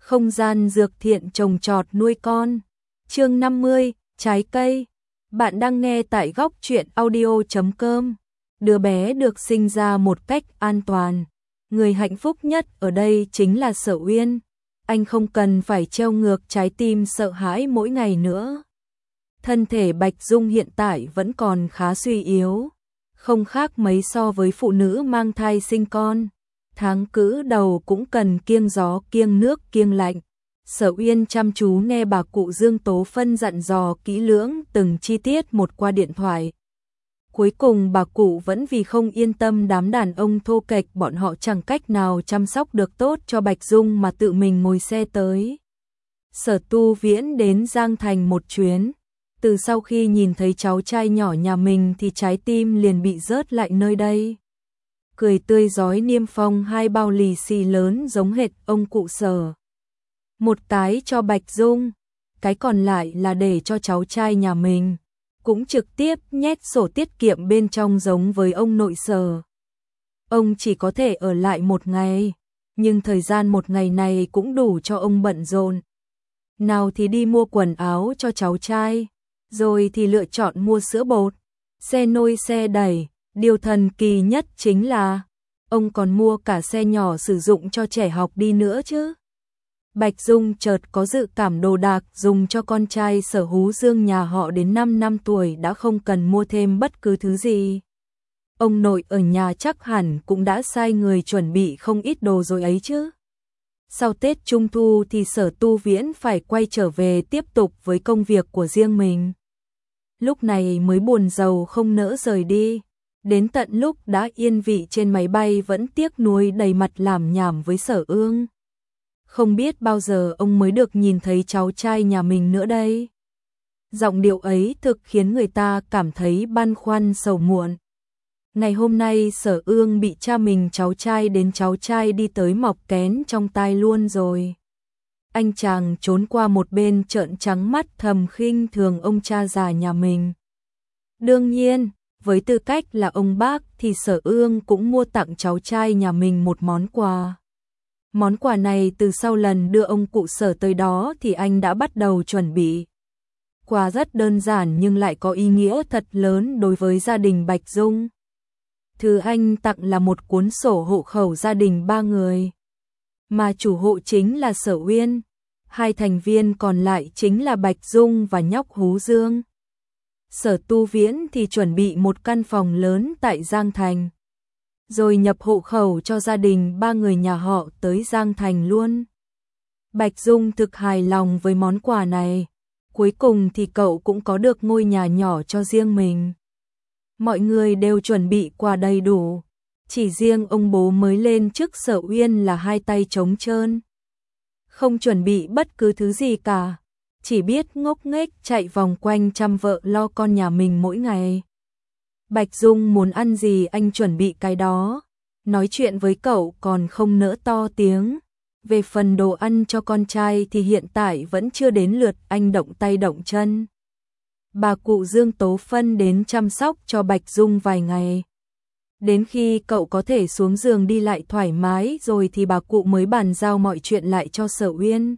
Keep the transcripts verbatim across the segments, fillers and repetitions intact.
Không gian dược thiện trồng trọt nuôi con. Chương năm mươi, trái cây. Bạn đang nghe tại góc truyện audio chấm com. Đứa bé được sinh ra một cách an toàn. Người hạnh phúc nhất ở đây chính là Sở Uyên. Anh không cần phải treo ngược trái tim sợ hãi mỗi ngày nữa. Thân thể Bạch Dung hiện tại vẫn còn khá suy yếu, không khác mấy so với phụ nữ mang thai sinh con. Tháng cữ đầu cũng cần kiêng gió kiêng nước kiêng lạnh. Sở Uyên chăm chú nghe bà cụ Dương Tố Phân dặn dò kỹ lưỡng từng chi tiết một qua điện thoại. Cuối cùng bà cụ vẫn vì không yên tâm đám đàn ông thô kệch bọn họ chẳng cách nào chăm sóc được tốt cho Bạch Dung mà tự mình ngồi xe tới. Sở Tu Viễn đến Giang Thành một chuyến. Từ sau khi nhìn thấy cháu trai nhỏ nhà mình thì trái tim liền bị rớt lại nơi đây. Cười tươi rói niêm phong hai bao lì xì lớn giống hệt ông cụ Sở. Một cái cho Bạch Dung, cái còn lại là để cho cháu trai nhà mình. Cũng trực tiếp nhét sổ tiết kiệm bên trong giống với ông nội Sở. Ông chỉ có thể ở lại một ngày, nhưng thời gian một ngày này cũng đủ cho ông bận rộn. Nào thì đi mua quần áo cho cháu trai, rồi thì lựa chọn mua sữa bột, xe nôi xe đẩy. Điều thần kỳ nhất chính là ông còn mua cả xe nhỏ sử dụng cho trẻ học đi nữa chứ. Bạch Dung chợt có dự cảm đồ đạc dùng cho con trai Sở Hú Dương nhà họ đến năm năm tuổi đã không cần mua thêm bất cứ thứ gì. Ông nội ở nhà chắc hẳn cũng đã sai người chuẩn bị không ít đồ rồi ấy chứ. Sau Tết Trung Thu thì Sở Tu Viễn phải quay trở về tiếp tục với công việc của riêng mình. Lúc này mới buồn rầu không nỡ rời đi. Đến tận lúc đã yên vị trên máy bay vẫn tiếc nuối đầy mặt làm nhảm với Sở Ương. Không biết bao giờ ông mới được nhìn thấy cháu trai nhà mình nữa đây. Giọng điệu ấy thực khiến người ta cảm thấy băn khoăn sầu muộn. Ngày hôm nay Sở Ương bị cha mình cháu trai đến cháu trai đi tới mọc kén trong tai luôn rồi. Anh chàng trốn qua một bên trợn trắng mắt thầm khinh thường ông cha già nhà mình. Đương nhiên, với tư cách là ông bác thì Sở Ương cũng mua tặng cháu trai nhà mình một món quà. Món quà này từ sau lần đưa ông cụ Sở tới đó thì anh đã bắt đầu chuẩn bị. Quà rất đơn giản nhưng lại có ý nghĩa thật lớn đối với gia đình Bạch Dung. Thứ anh tặng là một cuốn sổ hộ khẩu gia đình ba người. Mà chủ hộ chính là Sở Uyên. Hai thành viên còn lại chính là Bạch Dung và nhóc Hú Dương. Sở Tu Viễn thì chuẩn bị một căn phòng lớn tại Giang Thành. Rồi nhập hộ khẩu cho gia đình ba người nhà họ tới Giang Thành luôn. Bạch Dung thực hài lòng với món quà này. Cuối cùng thì cậu cũng có được ngôi nhà nhỏ cho riêng mình. Mọi người đều chuẩn bị quà đầy đủ. Chỉ riêng ông bố mới lên chức Sở Uyên là hai tay trống trơn. Không chuẩn bị bất cứ thứ gì cả. Chỉ biết ngốc nghếch chạy vòng quanh chăm vợ lo con nhà mình mỗi ngày. Bạch Dung muốn ăn gì anh chuẩn bị cái đó. Nói chuyện với cậu còn không nỡ to tiếng. Về phần đồ ăn cho con trai thì hiện tại vẫn chưa đến lượt anh động tay động chân. Bà cụ Dương Tố Phân đến chăm sóc cho Bạch Dung vài ngày. Đến khi cậu có thể xuống giường đi lại thoải mái rồi thì bà cụ mới bàn giao mọi chuyện lại cho Sở Uyên.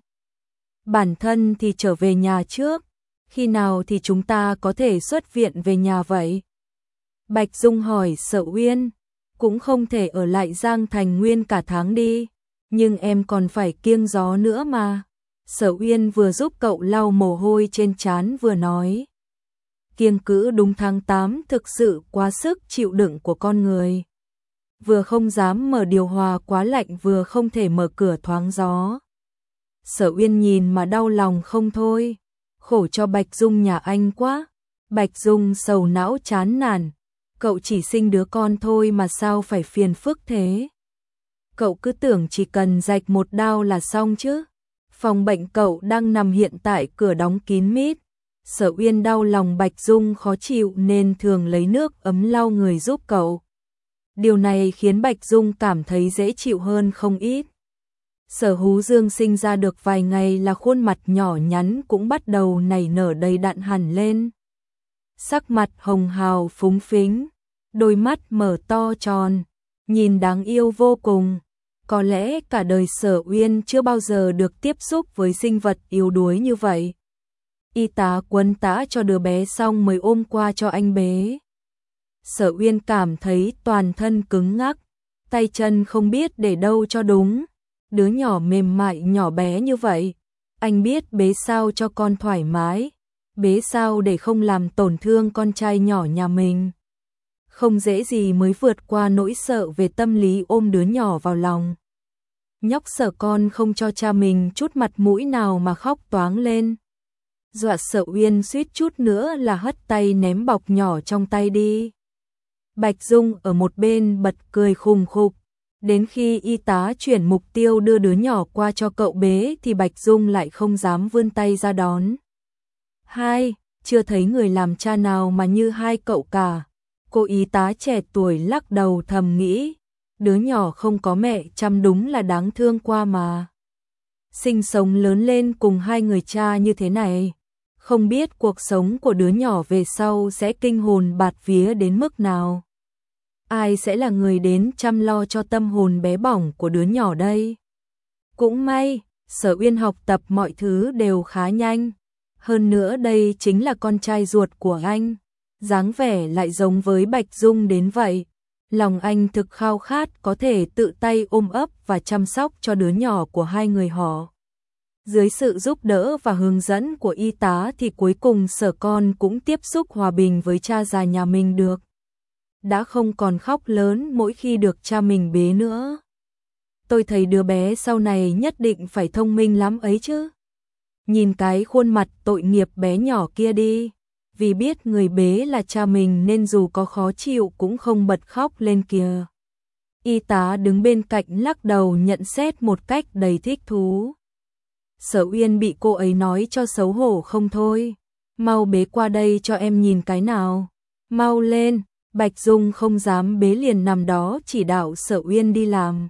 Bản thân thì trở về nhà trước. Khi nào thì chúng ta có thể xuất viện về nhà vậy? Bạch Dung hỏi Sở Uyên. Cũng không thể ở lại Giang Thành nguyên cả tháng đi. Nhưng em còn phải kiêng gió nữa mà. Sở Uyên vừa giúp cậu lau mồ hôi trên trán vừa nói. Kiêng cữ đúng tháng tám thực sự quá sức chịu đựng của con người. Vừa không dám mở điều hòa quá lạnh vừa không thể mở cửa thoáng gió. Sở Uyên nhìn mà đau lòng không thôi. Khổ cho Bạch Dung nhà anh quá. Bạch Dung sầu não chán nản. Cậu chỉ sinh đứa con thôi mà sao phải phiền phức thế? Cậu cứ tưởng chỉ cần rạch một đao là xong chứ. Phòng bệnh cậu đang nằm hiện tại cửa đóng kín mít. Sở Uyên đau lòng Bạch Dung khó chịu nên thường lấy nước ấm lau người giúp cậu. Điều này khiến Bạch Dung cảm thấy dễ chịu hơn không ít. Sở Hú Dương sinh ra được vài ngày là khuôn mặt nhỏ nhắn cũng bắt đầu nảy nở đầy đặn hẳn lên. Sắc mặt hồng hào phúng phính, đôi mắt mở to tròn, nhìn đáng yêu vô cùng. Có lẽ cả đời Sở Uyên chưa bao giờ được tiếp xúc với sinh vật yếu đuối như vậy. Y tá quấn tã cho đứa bé xong mới ôm qua cho anh bế. Sở Uyên cảm thấy toàn thân cứng ngắc, tay chân không biết để đâu cho đúng. Đứa nhỏ mềm mại nhỏ bé như vậy, anh biết bế sao cho con thoải mái, bế sao để không làm tổn thương con trai nhỏ nhà mình. Không dễ gì mới vượt qua nỗi sợ về tâm lý ôm đứa nhỏ vào lòng. Nhóc Sở con không cho cha mình chút mặt mũi nào mà khóc toáng lên. Dọa Sở Uyên suýt chút nữa là hất tay ném bọc nhỏ trong tay đi. Bạch Dung ở một bên bật cười khùng khục. Đến khi y tá chuyển mục tiêu đưa đứa nhỏ qua cho cậu bế thì Bạch Dung lại không dám vươn tay ra đón. Hai, chưa thấy người làm cha nào mà như hai cậu cả. Cô y tá trẻ tuổi lắc đầu thầm nghĩ, đứa nhỏ không có mẹ chăm đúng là đáng thương qua mà. Sinh sống lớn lên cùng hai người cha như thế này, không biết cuộc sống của đứa nhỏ về sau sẽ kinh hồn bạt vía đến mức nào. Ai sẽ là người đến chăm lo cho tâm hồn bé bỏng của đứa nhỏ đây? Cũng may, Sở Uyên học tập mọi thứ đều khá nhanh. Hơn nữa đây chính là con trai ruột của anh. Dáng vẻ lại giống với Bạch Dung đến vậy. Lòng anh thực khao khát có thể tự tay ôm ấp và chăm sóc cho đứa nhỏ của hai người họ. Dưới sự giúp đỡ và hướng dẫn của y tá thì cuối cùng Sở con cũng tiếp xúc hòa bình với cha già nhà mình được. Đã không còn khóc lớn mỗi khi được cha mình bế nữa. Tôi thấy đứa bé sau này nhất định phải thông minh lắm ấy chứ. Nhìn cái khuôn mặt tội nghiệp bé nhỏ kia đi. Vì biết người bế là cha mình nên dù có khó chịu cũng không bật khóc lên kìa. Y tá đứng bên cạnh lắc đầu nhận xét một cách đầy thích thú. Sở Uyên bị cô ấy nói cho xấu hổ không thôi. Mau bế qua đây cho em nhìn cái nào. Mau lên. Bạch Dung không dám bế liền nằm đó chỉ đạo Sở Uyên đi làm.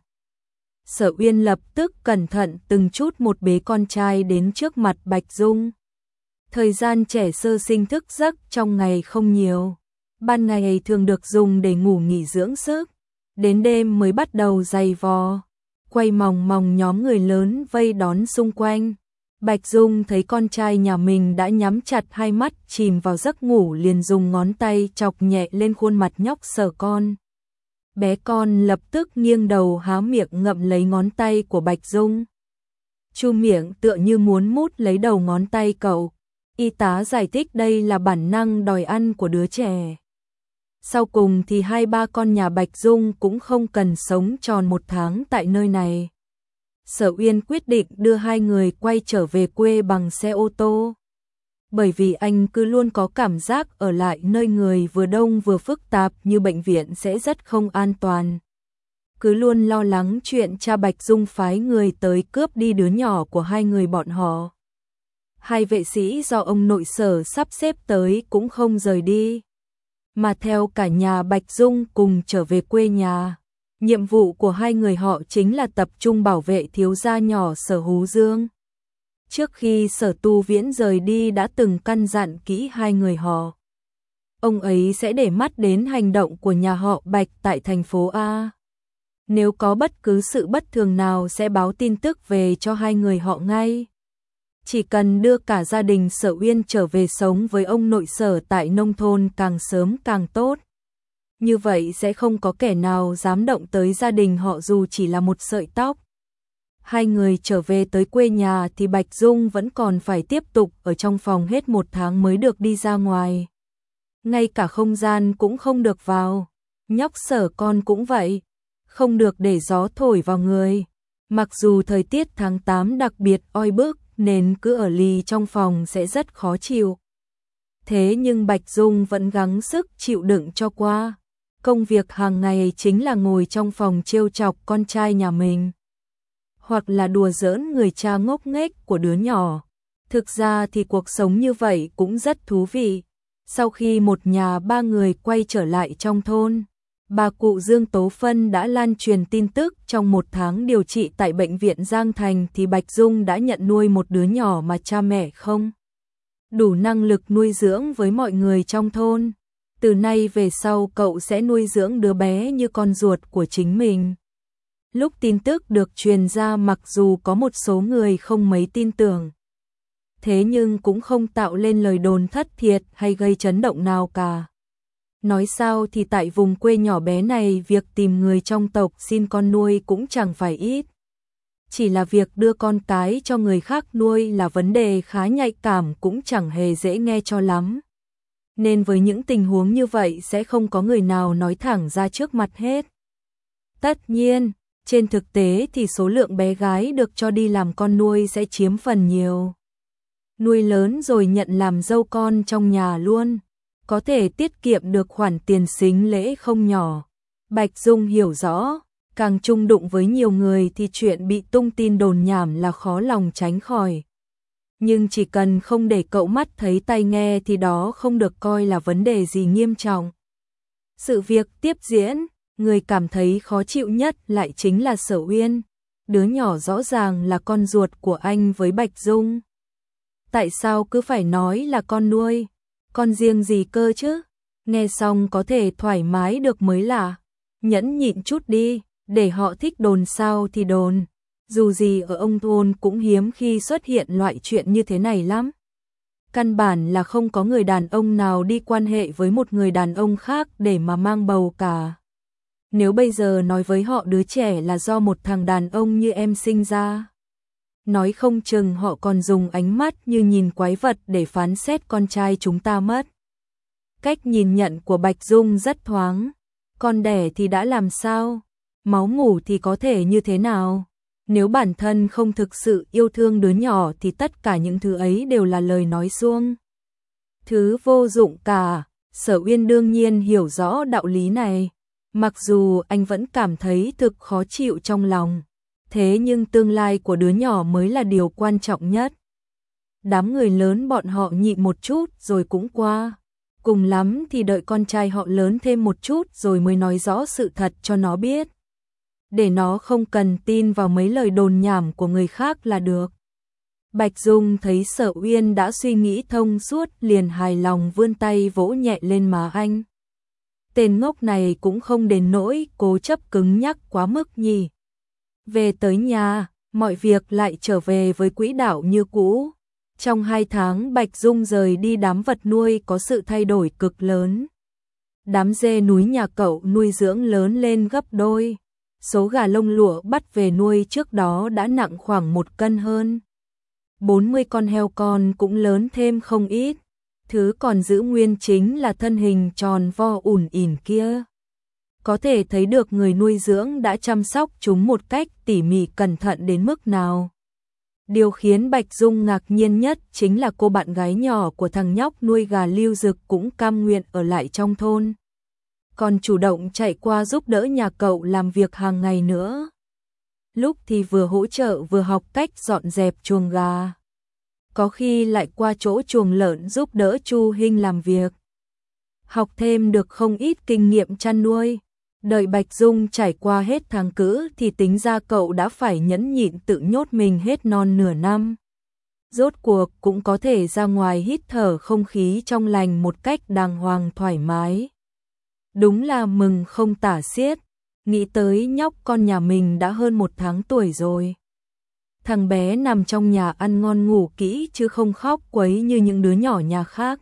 Sở Uyên lập tức cẩn thận từng chút một bế con trai đến trước mặt Bạch Dung. Thời gian trẻ sơ sinh thức giấc trong ngày không nhiều. Ban ngày thường được dùng để ngủ nghỉ dưỡng sức. Đến đêm mới bắt đầu giày vò. Quay mòng mòng nhóm người lớn vây đón xung quanh. Bạch Dung thấy con trai nhà mình đã nhắm chặt hai mắt chìm vào giấc ngủ liền dùng ngón tay chọc nhẹ lên khuôn mặt nhóc Sở con. Bé con lập tức nghiêng đầu há miệng ngậm lấy ngón tay của Bạch Dung. Chu miệng tựa như muốn mút lấy đầu ngón tay cậu. Y tá giải thích đây là bản năng đòi ăn của đứa trẻ. Sau cùng thì hai ba con nhà Bạch Dung cũng không cần sống tròn một tháng tại nơi này. Sở Uyên quyết định đưa hai người quay trở về quê bằng xe ô tô. Bởi vì anh cứ luôn có cảm giác ở lại nơi người vừa đông vừa phức tạp như bệnh viện sẽ rất không an toàn. Cứ luôn lo lắng chuyện cha Bạch Dung phái người tới cướp đi đứa nhỏ của hai người bọn họ. Hai vệ sĩ do ông nội Sở sắp xếp tới cũng không rời đi, mà theo cả nhà Bạch Dung cùng trở về quê nhà. Nhiệm vụ của hai người họ chính là tập trung bảo vệ thiếu gia nhỏ Sở Hú Dương. Trước khi Sở Tu Viễn rời đi đã từng căn dặn kỹ hai người họ. Ông ấy sẽ để mắt đến hành động của nhà họ Bạch tại thành phố A. Nếu có bất cứ sự bất thường nào sẽ báo tin tức về cho hai người họ ngay. Chỉ cần đưa cả gia đình Sở Uyên trở về sống với ông nội Sở tại nông thôn càng sớm càng tốt. Như vậy sẽ không có kẻ nào dám động tới gia đình họ dù chỉ là một sợi tóc. Hai người trở về tới quê nhà thì Bạch Dung vẫn còn phải tiếp tục ở trong phòng hết một tháng mới được đi ra ngoài. Ngay cả không gian cũng không được vào. Nhóc Sở con cũng vậy. Không được để gió thổi vào người. Mặc dù thời tiết tháng tám đặc biệt oi bức nên cứ ở lì trong phòng sẽ rất khó chịu. Thế nhưng Bạch Dung vẫn gắng sức chịu đựng cho qua. Công việc hàng ngày chính là ngồi trong phòng trêu chọc con trai nhà mình. Hoặc là đùa giỡn người cha ngốc nghếch của đứa nhỏ. Thực ra thì cuộc sống như vậy cũng rất thú vị. Sau khi một nhà ba người quay trở lại trong thôn, bà cụ Dương Tố Phân đã lan truyền tin tức trong một tháng điều trị tại bệnh viện Giang Thành thì Bạch Dung đã nhận nuôi một đứa nhỏ mà cha mẹ không đủ năng lực nuôi dưỡng với mọi người trong thôn. Từ nay về sau cậu sẽ nuôi dưỡng đứa bé như con ruột của chính mình. Lúc tin tức được truyền ra mặc dù có một số người không mấy tin tưởng, thế nhưng cũng không tạo lên lời đồn thất thiệt hay gây chấn động nào cả. Nói sao thì tại vùng quê nhỏ bé này việc tìm người trong tộc xin con nuôi cũng chẳng phải ít. Chỉ là việc đưa con cái cho người khác nuôi là vấn đề khá nhạy cảm cũng chẳng hề dễ nghe cho lắm. Nên với những tình huống như vậy sẽ không có người nào nói thẳng ra trước mặt hết. Tất nhiên, trên thực tế thì số lượng bé gái được cho đi làm con nuôi sẽ chiếm phần nhiều. Nuôi lớn rồi nhận làm dâu con trong nhà luôn, có thể tiết kiệm được khoản tiền sính lễ không nhỏ. Bạch Dung hiểu rõ, càng chung đụng với nhiều người thì chuyện bị tung tin đồn nhảm là khó lòng tránh khỏi. Nhưng chỉ cần không để cậu mắt thấy tai nghe thì đó không được coi là vấn đề gì nghiêm trọng. Sự việc tiếp diễn, người cảm thấy khó chịu nhất lại chính là Sở Uyên. Đứa nhỏ rõ ràng là con ruột của anh với Bạch Dung. Tại sao cứ phải nói là con nuôi? Con riêng gì cơ chứ? Nghe xong có thể thoải mái được mới lạ. Nhẫn nhịn chút đi, để họ thích đồn sao thì đồn. Dù gì ở ông thôn cũng hiếm khi xuất hiện loại chuyện như thế này lắm. Căn bản là không có người đàn ông nào đi quan hệ với một người đàn ông khác để mà mang bầu cả. Nếu bây giờ nói với họ đứa trẻ là do một thằng đàn ông như em sinh ra, nói không chừng họ còn dùng ánh mắt như nhìn quái vật để phán xét con trai chúng ta mất. Cách nhìn nhận của Bạch Dung rất thoáng. Con đẻ thì đã làm sao? Máu mủ thì có thể như thế nào? Nếu bản thân không thực sự yêu thương đứa nhỏ thì tất cả những thứ ấy đều là lời nói suông. Thứ vô dụng cả. Sở Uyên đương nhiên hiểu rõ đạo lý này. Mặc dù anh vẫn cảm thấy thực khó chịu trong lòng. Thế nhưng tương lai của đứa nhỏ mới là điều quan trọng nhất. Đám người lớn bọn họ nhịn một chút rồi cũng qua. Cùng lắm thì đợi con trai họ lớn thêm một chút rồi mới nói rõ sự thật cho nó biết. Để nó không cần tin vào mấy lời đồn nhảm của người khác là được. Bạch Dung thấy Sở Uyên đã suy nghĩ thông suốt liền hài lòng vươn tay vỗ nhẹ lên má anh. Tên ngốc này cũng không đến nỗi cố chấp cứng nhắc quá mức nhỉ. Về tới nhà, mọi việc lại trở về với quỹ đạo như cũ. Trong hai tháng Bạch Dung rời đi đám vật nuôi có sự thay đổi cực lớn. Đám dê núi nhà cậu nuôi dưỡng lớn lên gấp đôi. Số gà lông lụa bắt về nuôi trước đó đã nặng khoảng một cân hơn. bốn mươi con heo con cũng lớn thêm không ít. Thứ còn giữ nguyên chính là thân hình tròn vo ủn ỉn kia. Có thể thấy được người nuôi dưỡng đã chăm sóc chúng một cách tỉ mỉ cẩn thận đến mức nào. Điều khiến Bạch Dung ngạc nhiên nhất chính là cô bạn gái nhỏ của thằng nhóc nuôi gà Lưu Dực cũng cam nguyện ở lại trong thôn. Còn chủ động chạy qua giúp đỡ nhà cậu làm việc hàng ngày nữa. Lúc thì vừa hỗ trợ vừa học cách dọn dẹp chuồng gà. Có khi lại qua chỗ chuồng lợn giúp đỡ Chu Hinh làm việc. Học thêm được không ít kinh nghiệm chăn nuôi. Đợi Bạch Dung trải qua hết tháng cữ thì tính ra cậu đã phải nhẫn nhịn tự nhốt mình hết non nửa năm. Rốt cuộc cũng có thể ra ngoài hít thở không khí trong lành một cách đàng hoàng thoải mái. Đúng là mừng không tả xiết, nghĩ tới nhóc con nhà mình đã hơn một tháng tuổi rồi. Thằng bé nằm trong nhà ăn ngon ngủ kỹ chứ không khóc quấy như những đứa nhỏ nhà khác.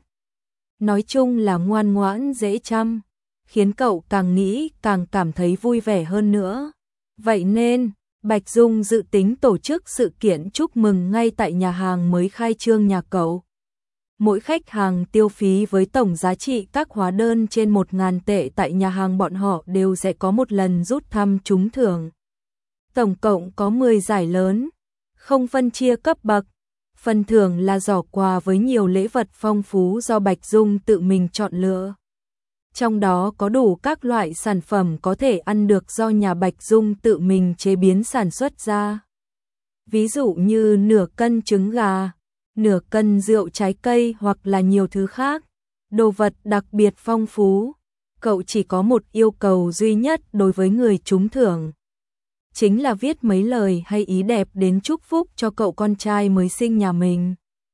Nói chung là ngoan ngoãn dễ chăm, khiến cậu càng nghĩ càng cảm thấy vui vẻ hơn nữa. Vậy nên, Bạch Dung dự tính tổ chức sự kiện chúc mừng ngay tại nhà hàng mới khai trương nhà cậu. Mỗi khách hàng tiêu phí với tổng giá trị các hóa đơn trên một nghìn tệ tại nhà hàng bọn họ đều sẽ có một lần rút thăm trúng thưởng. Tổng cộng có mười giải lớn, không phân chia cấp bậc. Phần thưởng là giỏ quà với nhiều lễ vật phong phú do Bạch Dung tự mình chọn lựa. Trong đó có đủ các loại sản phẩm có thể ăn được do nhà Bạch Dung tự mình chế biến sản xuất ra. Ví dụ như nửa cân trứng gà, nửa cân rượu trái cây hoặc là nhiều thứ khác. Đồ vật đặc biệt phong phú. Cậu chỉ có một yêu cầu duy nhất đối với người trúng thưởng. Chính là viết mấy lời hay ý đẹp đến chúc phúc cho cậu con trai mới sinh nhà mình.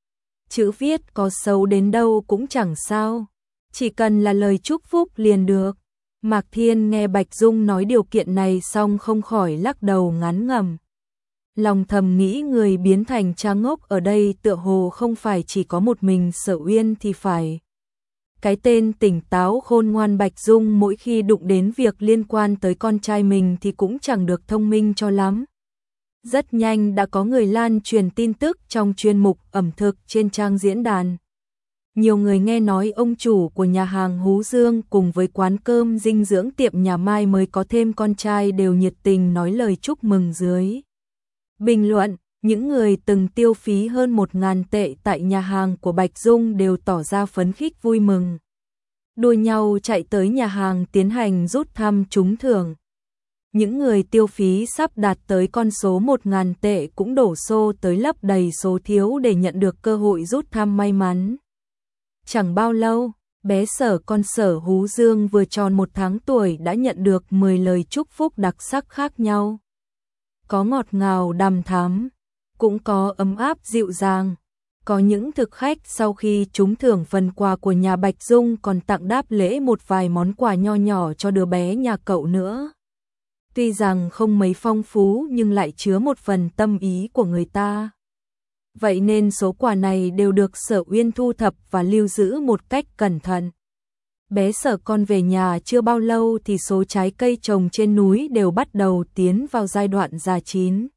Chữ viết có xấu đến đâu cũng chẳng sao. Chỉ cần là lời chúc phúc liền được. Mạc Thiên nghe Bạch Dung nói điều kiện này xong không khỏi lắc đầu ngán ngẩm. Lòng thầm nghĩ người biến thành cha ngốc ở đây tựa hồ không phải chỉ có một mình Sở Uyên thì phải. Cái tên tỉnh táo khôn ngoan Bạch Dung mỗi khi đụng đến việc liên quan tới con trai mình thì cũng chẳng được thông minh cho lắm. Rất nhanh đã có người lan truyền tin tức trong chuyên mục ẩm thực trên trang diễn đàn. Nhiều người nghe nói ông chủ của nhà hàng Hú Dương cùng với quán cơm dinh dưỡng tiệm nhà Mai mới có thêm con trai đều nhiệt tình nói lời chúc mừng dưới. Bình luận, những người từng tiêu phí hơn một ngàn tệ tại nhà hàng của Bạch Dung đều tỏ ra phấn khích vui mừng. Đua nhau chạy tới nhà hàng tiến hành rút thăm trúng thưởng. Những người tiêu phí sắp đạt tới con số một ngàn tệ cũng đổ xô tới lấp đầy số thiếu để nhận được cơ hội rút thăm may mắn. Chẳng bao lâu, bé Sở con Sở Hú Dương vừa tròn một tháng tuổi đã nhận được mười lời chúc phúc đặc sắc khác nhau. Có ngọt ngào đằm thắm, cũng có ấm áp dịu dàng. Có những thực khách sau khi trúng thưởng phần quà của nhà Bạch Dung còn tặng đáp lễ một vài món quà nho nhỏ cho đứa bé nhà cậu nữa. Tuy rằng không mấy phong phú nhưng lại chứa một phần tâm ý của người ta. Vậy nên số quà này đều được Sở Uyên thu thập và lưu giữ một cách cẩn thận. Bé Sở con về nhà chưa bao lâu thì số trái cây trồng trên núi đều bắt đầu tiến vào giai đoạn già chín.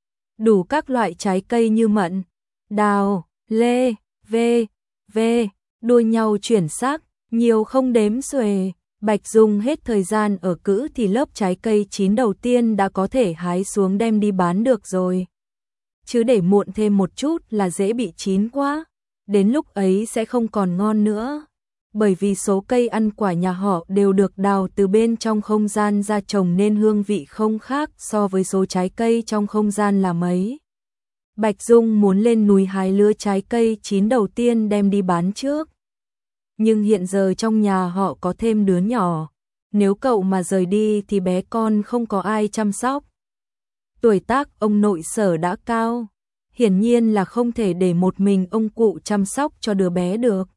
Đủ các loại trái cây như mận, đào, lê, vê, vê, đua nhau chuyển sắc, nhiều không đếm xuể. Bạch Dung hết thời gian ở cữ thì lớp trái cây chín đầu tiên đã có thể hái xuống đem đi bán được rồi. Chứ để muộn thêm một chút là dễ bị chín quá, đến lúc ấy sẽ không còn ngon nữa. Bởi vì số cây ăn quả nhà họ đều được đào từ bên trong không gian ra trồng nên hương vị không khác so với số trái cây trong không gian là mấy. Bạch Dung muốn lên núi hái lứa trái cây chín đầu tiên đem đi bán trước. Nhưng hiện giờ trong nhà họ có thêm đứa nhỏ, nếu cậu mà rời đi thì bé con không có ai chăm sóc. Tuổi tác ông nội Sở đã cao, hiển nhiên là không thể để một mình ông cụ chăm sóc cho đứa bé được.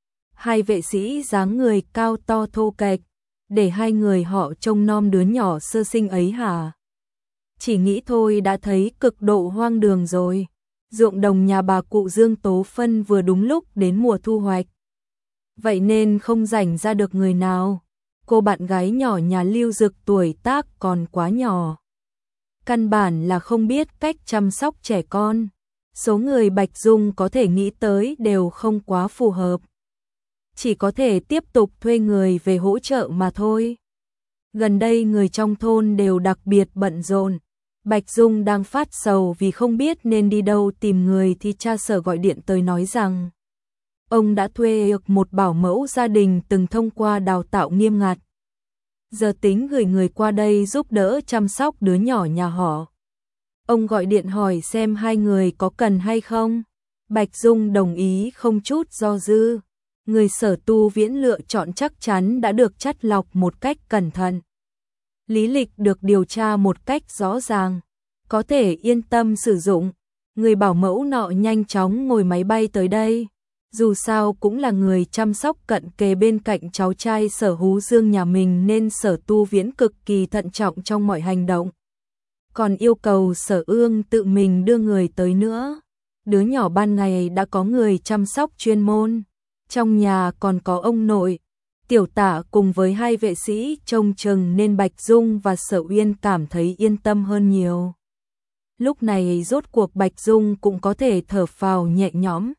Hai vệ sĩ dáng người cao to thô kệch, để hai người họ trông nom đứa nhỏ sơ sinh ấy hả? Chỉ nghĩ thôi đã thấy cực độ hoang đường rồi. Ruộng đồng nhà bà cụ Dương Tố Phân vừa đúng lúc đến mùa thu hoạch. Vậy nên không rảnh ra được người nào. Cô bạn gái nhỏ nhà Lưu Dực tuổi tác còn quá nhỏ. Căn bản là không biết cách chăm sóc trẻ con. Số người Bạch Dung có thể nghĩ tới đều không quá phù hợp. Chỉ có thể tiếp tục thuê người về hỗ trợ mà thôi. Gần đây người trong thôn đều đặc biệt bận rộn. Bạch Dung đang phát sầu vì không biết nên đi đâu tìm người thì cha Sở gọi điện tới nói rằng ông đã thuê được một bảo mẫu gia đình từng thông qua đào tạo nghiêm ngặt. Giờ tính gửi người qua đây giúp đỡ chăm sóc đứa nhỏ nhà họ. Ông gọi điện hỏi xem hai người có cần hay không. Bạch Dung đồng ý không chút do dự. Người Sở Tu Viễn lựa chọn chắc chắn đã được chắt lọc một cách cẩn thận. Lý lịch được điều tra một cách rõ ràng, có thể yên tâm sử dụng. Người bảo mẫu nọ nhanh chóng ngồi máy bay tới đây. Dù sao cũng là người chăm sóc cận kề bên cạnh cháu trai Sở Hú Dương nhà mình nên Sở Tu Viễn cực kỳ thận trọng trong mọi hành động. Còn yêu cầu Sở Ương tự mình đưa người tới nữa. Đứa nhỏ ban ngày đã có người chăm sóc chuyên môn. Trong nhà còn có ông nội, Tiểu Tả cùng với hai vệ sĩ trông chừng nên Bạch Dung và Sở Uyên cảm thấy yên tâm hơn nhiều. Lúc này rốt cuộc Bạch Dung cũng có thể thở phào nhẹ nhõm,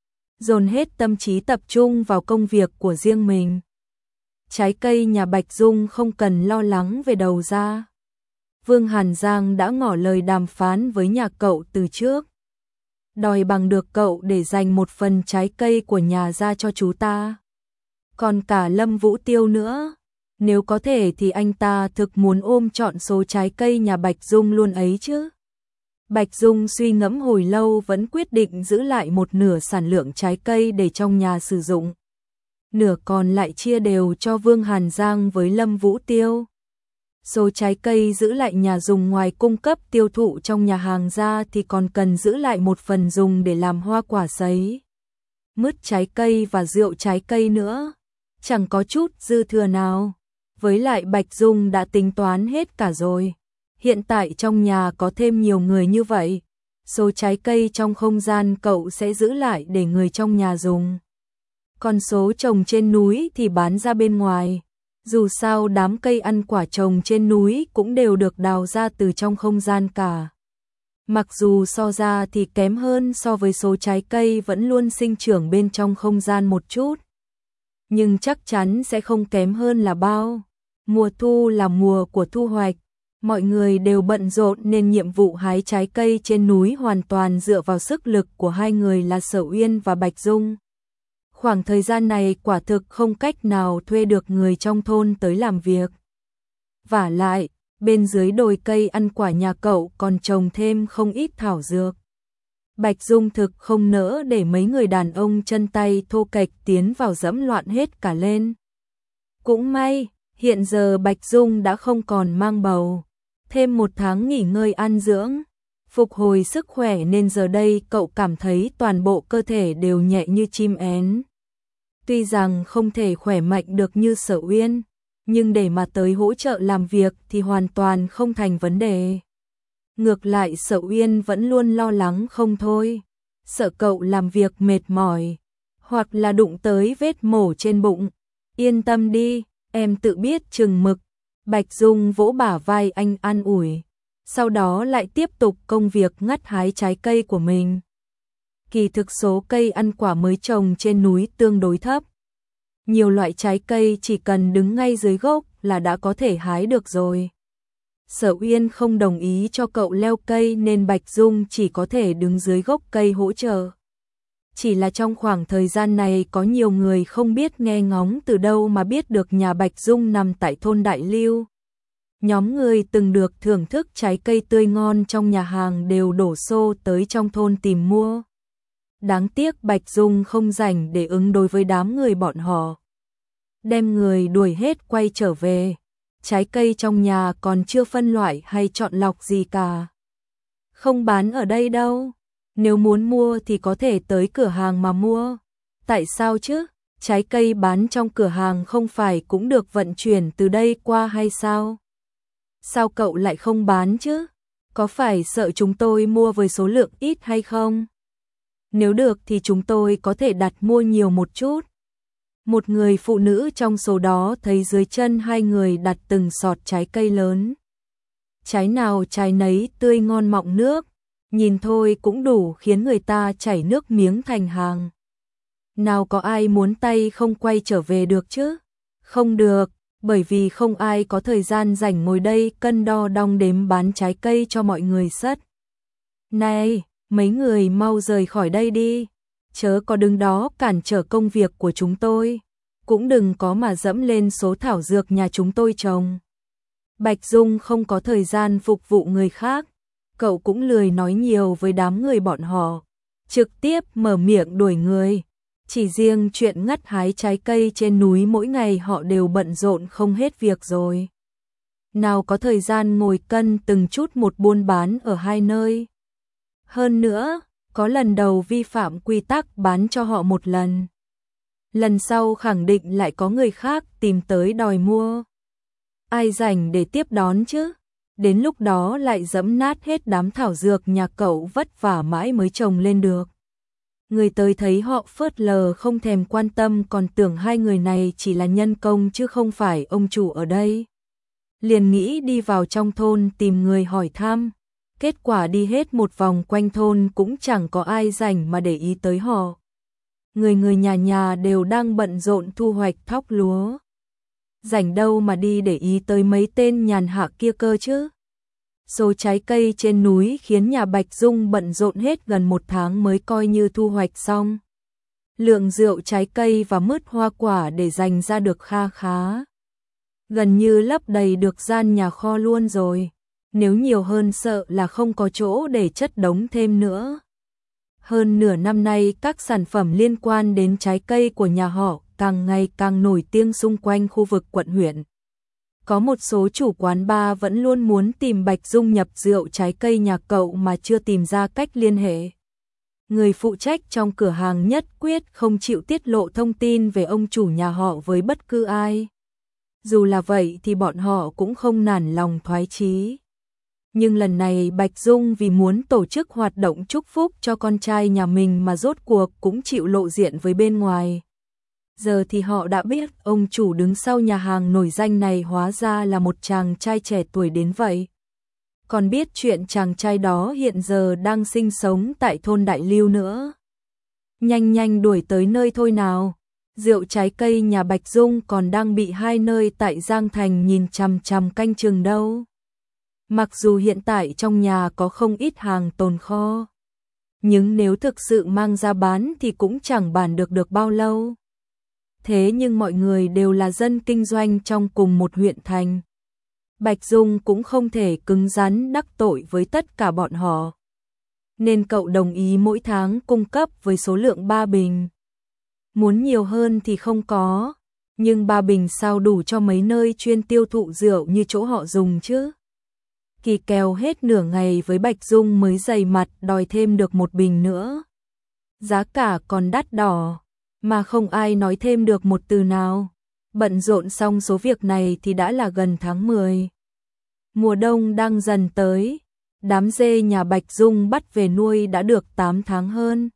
dồn hết tâm trí tập trung vào công việc của riêng mình. Trái cây nhà Bạch Dung không cần lo lắng về đầu ra. Vương Hàn Giang đã ngỏ lời đàm phán với nhà cậu từ trước. Đòi bằng được cậu để dành một phần trái cây của nhà ra cho chú ta. Còn cả Lâm Vũ Tiêu nữa. Nếu có thể thì anh ta thực muốn ôm trọn số trái cây nhà Bạch Dung luôn ấy chứ. Bạch Dung suy ngẫm hồi lâu vẫn quyết định giữ lại một nửa sản lượng trái cây để trong nhà sử dụng. Nửa còn lại chia đều cho Vương Hàn Giang với Lâm Vũ Tiêu. Số trái cây giữ lại nhà dùng ngoài cung cấp tiêu thụ trong nhà hàng ra thì còn cần giữ lại một phần dùng để làm hoa quả sấy, mứt trái cây và rượu trái cây nữa. Chẳng có chút dư thừa nào. Với lại Bạch Dung đã tính toán hết cả rồi. Hiện tại trong nhà có thêm nhiều người như vậy, số trái cây trong không gian cậu sẽ giữ lại để người trong nhà dùng. Còn số trồng trên núi thì bán ra bên ngoài. Dù sao đám cây ăn quả trồng trên núi cũng đều được đào ra từ trong không gian cả. Mặc dù so ra thì kém hơn so với số trái cây vẫn luôn sinh trưởng bên trong không gian một chút, nhưng chắc chắn sẽ không kém hơn là bao. Mùa thu là mùa của thu hoạch, mọi người đều bận rộn nên nhiệm vụ hái trái cây trên núi hoàn toàn dựa vào sức lực của hai người là Sở Uyên và Bạch Dung. Khoảng thời gian này quả thực không cách nào thuê được người trong thôn tới làm việc. Vả lại, bên dưới đồi cây ăn quả nhà cậu còn trồng thêm không ít thảo dược. Bạch Dung thực không nỡ để mấy người đàn ông chân tay thô kệch tiến vào dẫm loạn hết cả lên. Cũng may, hiện giờ Bạch Dung đã không còn mang bầu. Thêm một tháng nghỉ ngơi ăn dưỡng, phục hồi sức khỏe nên giờ đây cậu cảm thấy toàn bộ cơ thể đều nhẹ như chim én. Tuy rằng không thể khỏe mạnh được như Sở Uyên, nhưng để mà tới hỗ trợ làm việc thì hoàn toàn không thành vấn đề. Ngược lại Sở Uyên vẫn luôn lo lắng không thôi, sợ cậu làm việc mệt mỏi, hoặc là đụng tới vết mổ trên bụng. Yên tâm đi, em tự biết chừng mực. Bạch Dung vỗ bả vai anh an ủi, sau đó lại tiếp tục công việc ngắt hái trái cây của mình. Kỳ thực số cây ăn quả mới trồng trên núi tương đối thấp. Nhiều loại trái cây chỉ cần đứng ngay dưới gốc là đã có thể hái được rồi. Sở Uyên không đồng ý cho cậu leo cây nên Bạch Dung chỉ có thể đứng dưới gốc cây hỗ trợ. Chỉ là trong khoảng thời gian này có nhiều người không biết nghe ngóng từ đâu mà biết được nhà Bạch Dung nằm tại thôn Đại Lưu. Nhóm người từng được thưởng thức trái cây tươi ngon trong nhà hàng đều đổ xô tới trong thôn tìm mua. Đáng tiếc Bạch Dung không rảnh để ứng đối với đám người bọn họ. Đem người đuổi hết quay trở về. Trái cây trong nhà còn chưa phân loại hay chọn lọc gì cả. Không bán ở đây đâu. Nếu muốn mua thì có thể tới cửa hàng mà mua. Tại sao chứ? Trái cây bán trong cửa hàng không phải cũng được vận chuyển từ đây qua hay sao? Sao cậu lại không bán chứ? Có phải sợ chúng tôi mua với số lượng ít hay không? Nếu được thì chúng tôi có thể đặt mua nhiều một chút. Một người phụ nữ trong số đó thấy dưới chân hai người đặt từng sọt trái cây lớn. Trái nào trái nấy tươi ngon mọng nước, nhìn thôi cũng đủ khiến người ta chảy nước miếng thành hàng. Nào có ai muốn tay không quay trở về được chứ? Không được, bởi vì không ai có thời gian rảnh ngồi đây cân đo đong đếm bán trái cây cho mọi người sất. Này, mấy người mau rời khỏi đây đi, chớ có đứng đó cản trở công việc của chúng tôi, cũng đừng có mà dẫm lên số thảo dược nhà chúng tôi trồng. Bạch Dung không có thời gian phục vụ người khác, cậu cũng lười nói nhiều với đám người bọn họ, trực tiếp mở miệng đuổi người. Chỉ riêng chuyện ngắt hái trái cây trên núi mỗi ngày họ đều bận rộn không hết việc rồi. Nào có thời gian ngồi cân từng chút một buôn bán ở hai nơi. Hơn nữa, có lần đầu vi phạm quy tắc bán cho họ một lần. Lần sau khẳng định lại có người khác tìm tới đòi mua. Ai rảnh để tiếp đón chứ? Đến lúc đó lại dẫm nát hết đám thảo dược nhà cậu vất vả mãi mới trồng lên được. Người tới thấy họ phớt lờ không thèm quan tâm còn tưởng hai người này chỉ là nhân công chứ không phải ông chủ ở đây. Liền nghĩ đi vào trong thôn tìm người hỏi thăm. Kết quả đi hết một vòng quanh thôn cũng chẳng có ai rảnh mà để ý tới họ. Người người nhà nhà đều đang bận rộn thu hoạch thóc lúa. Rảnh đâu mà đi để ý tới mấy tên nhàn hạ kia cơ chứ. Số trái cây trên núi khiến nhà Bạch Dung bận rộn hết gần một tháng mới coi như thu hoạch xong. Lượng rượu trái cây và mứt hoa quả để dành ra được kha khá. Gần như lấp đầy được gian nhà kho luôn rồi. Nếu nhiều hơn sợ là không có chỗ để chất đống thêm nữa. Hơn nửa năm nay các sản phẩm liên quan đến trái cây của nhà họ càng ngày càng nổi tiếng xung quanh khu vực quận huyện. Có một số chủ quán bar vẫn luôn muốn tìm Bạch Dung nhập rượu trái cây nhà cậu mà chưa tìm ra cách liên hệ. Người phụ trách trong cửa hàng nhất quyết không chịu tiết lộ thông tin về ông chủ nhà họ với bất cứ ai. Dù là vậy thì bọn họ cũng không nản lòng thoái chí. Nhưng lần này Bạch Dung vì muốn tổ chức hoạt động chúc phúc cho con trai nhà mình mà rốt cuộc cũng chịu lộ diện với bên ngoài. Giờ thì họ đã biết ông chủ đứng sau nhà hàng nổi danh này hóa ra là một chàng trai trẻ tuổi đến vậy. Còn biết chuyện chàng trai đó hiện giờ đang sinh sống tại thôn Đại Lưu nữa. Nhanh nhanh đuổi tới nơi thôi nào. Rượu trái cây nhà Bạch Dung còn đang bị hai nơi tại Giang Thành nhìn chằm chằm canh chừng đâu. Mặc dù hiện tại trong nhà có không ít hàng tồn kho, nhưng nếu thực sự mang ra bán thì cũng chẳng bàn được được bao lâu. Thế nhưng mọi người đều là dân kinh doanh trong cùng một huyện thành. Bạch Dung cũng không thể cứng rắn đắc tội với tất cả bọn họ. Nên cậu đồng ý mỗi tháng cung cấp với số lượng ba bình. Muốn nhiều hơn thì không có, nhưng ba bình sao đủ cho mấy nơi chuyên tiêu thụ rượu như chỗ họ dùng chứ. Kỳ kèo hết nửa ngày với Bạch Dung mới dày mặt đòi thêm được một bình nữa. Giá cả còn đắt đỏ, mà không ai nói thêm được một từ nào. Bận rộn xong số việc này thì đã là gần tháng mười. Mùa đông đang dần tới, đám dê nhà Bạch Dung bắt về nuôi đã được tám tháng hơn.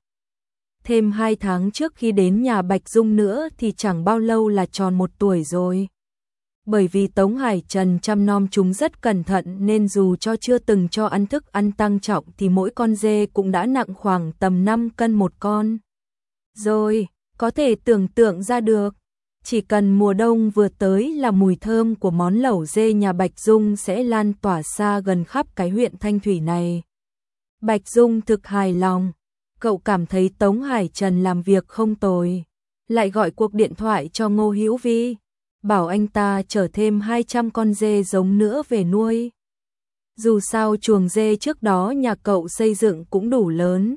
Thêm hai tháng trước khi đến nhà Bạch Dung nữa thì chẳng bao lâu là tròn một tuổi rồi. Bởi vì Tống Hải Trần chăm nom chúng rất cẩn thận nên dù cho chưa từng cho ăn thức ăn tăng trọng thì mỗi con dê cũng đã nặng khoảng tầm năm cân một con. Rồi, có thể tưởng tượng ra được, chỉ cần mùa đông vừa tới là mùi thơm của món lẩu dê nhà Bạch Dung sẽ lan tỏa xa gần khắp cái huyện Thanh Thủy này. Bạch Dung thực hài lòng, cậu cảm thấy Tống Hải Trần làm việc không tồi, lại gọi cuộc điện thoại cho Ngô Hữu Vi, bảo anh ta chở thêm hai trăm con dê giống nữa về nuôi. Dù sao chuồng dê trước đó nhà cậu xây dựng cũng đủ lớn.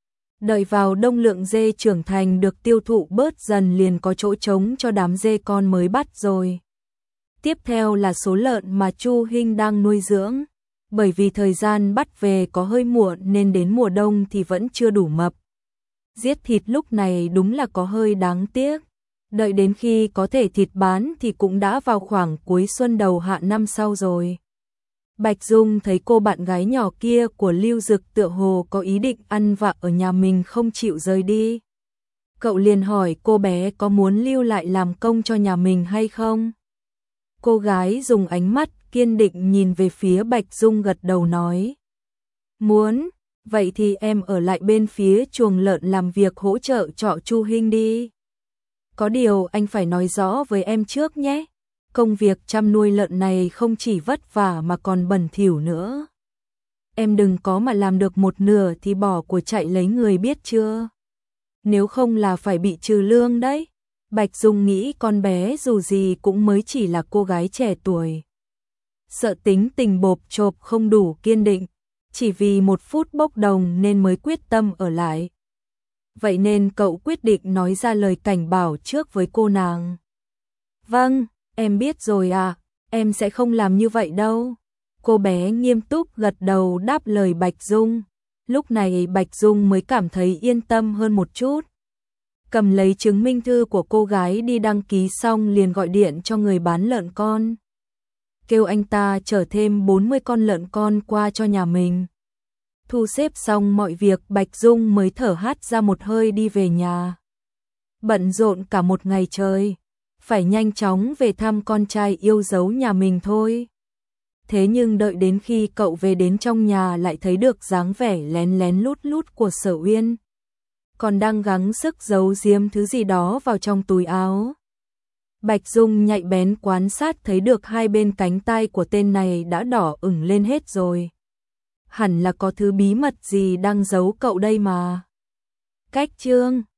Đợi vào đông lượng dê trưởng thành được tiêu thụ bớt dần liền có chỗ trống cho đám dê con mới bắt rồi. Tiếp theo là số lợn mà Chu Hinh đang nuôi dưỡng. Bởi vì thời gian bắt về có hơi muộn nên đến mùa đông thì vẫn chưa đủ mập. Giết thịt lúc này đúng là có hơi đáng tiếc. Đợi đến khi có thể thịt bán thì cũng đã vào khoảng cuối xuân đầu hạ năm sau rồi. Bạch Dung thấy cô bạn gái nhỏ kia của Lưu Dực tựa hồ có ý định ăn vạ ở nhà mình không chịu rời đi. Cậu liền hỏi cô bé có muốn lưu lại làm công cho nhà mình hay không? Cô gái dùng ánh mắt kiên định nhìn về phía Bạch Dung gật đầu nói. Muốn, vậy thì em ở lại bên phía chuồng lợn làm việc hỗ trợ trọ Chu Hinh đi. Có điều anh phải nói rõ với em trước nhé. Công việc chăm nuôi lợn này không chỉ vất vả mà còn bẩn thỉu nữa. Em đừng có mà làm được một nửa thì bỏ của chạy lấy người biết chưa? Nếu không là phải bị trừ lương đấy. Bạch Dung nghĩ con bé dù gì cũng mới chỉ là cô gái trẻ tuổi. Sợ tính tình bộp chộp không đủ kiên định, chỉ vì một phút bốc đồng nên mới quyết tâm ở lại. Vậy nên cậu quyết định nói ra lời cảnh bảo trước với cô nàng. Vâng, em biết rồi à, em sẽ không làm như vậy đâu. Cô bé nghiêm túc gật đầu đáp lời Bạch Dung. Lúc này Bạch Dung mới cảm thấy yên tâm hơn một chút. Cầm lấy chứng minh thư của cô gái đi đăng ký xong liền gọi điện cho người bán lợn con. Kêu anh ta chở thêm bốn mươi con lợn con qua cho nhà mình. Thu xếp xong mọi việc Bạch Dung mới thở hắt ra một hơi đi về nhà. Bận rộn cả một ngày trời, phải nhanh chóng về thăm con trai yêu dấu nhà mình thôi. Thế nhưng đợi đến khi cậu về đến trong nhà lại thấy được dáng vẻ lén lén lút lút của Sở Uyên. Còn đang gắng sức giấu giếm thứ gì đó vào trong túi áo. Bạch Dung nhạy bén quan sát thấy được hai bên cánh tay của tên này đã đỏ ửng lên hết rồi. Hẳn là có thứ bí mật gì đang giấu cậu đây mà. Cách chương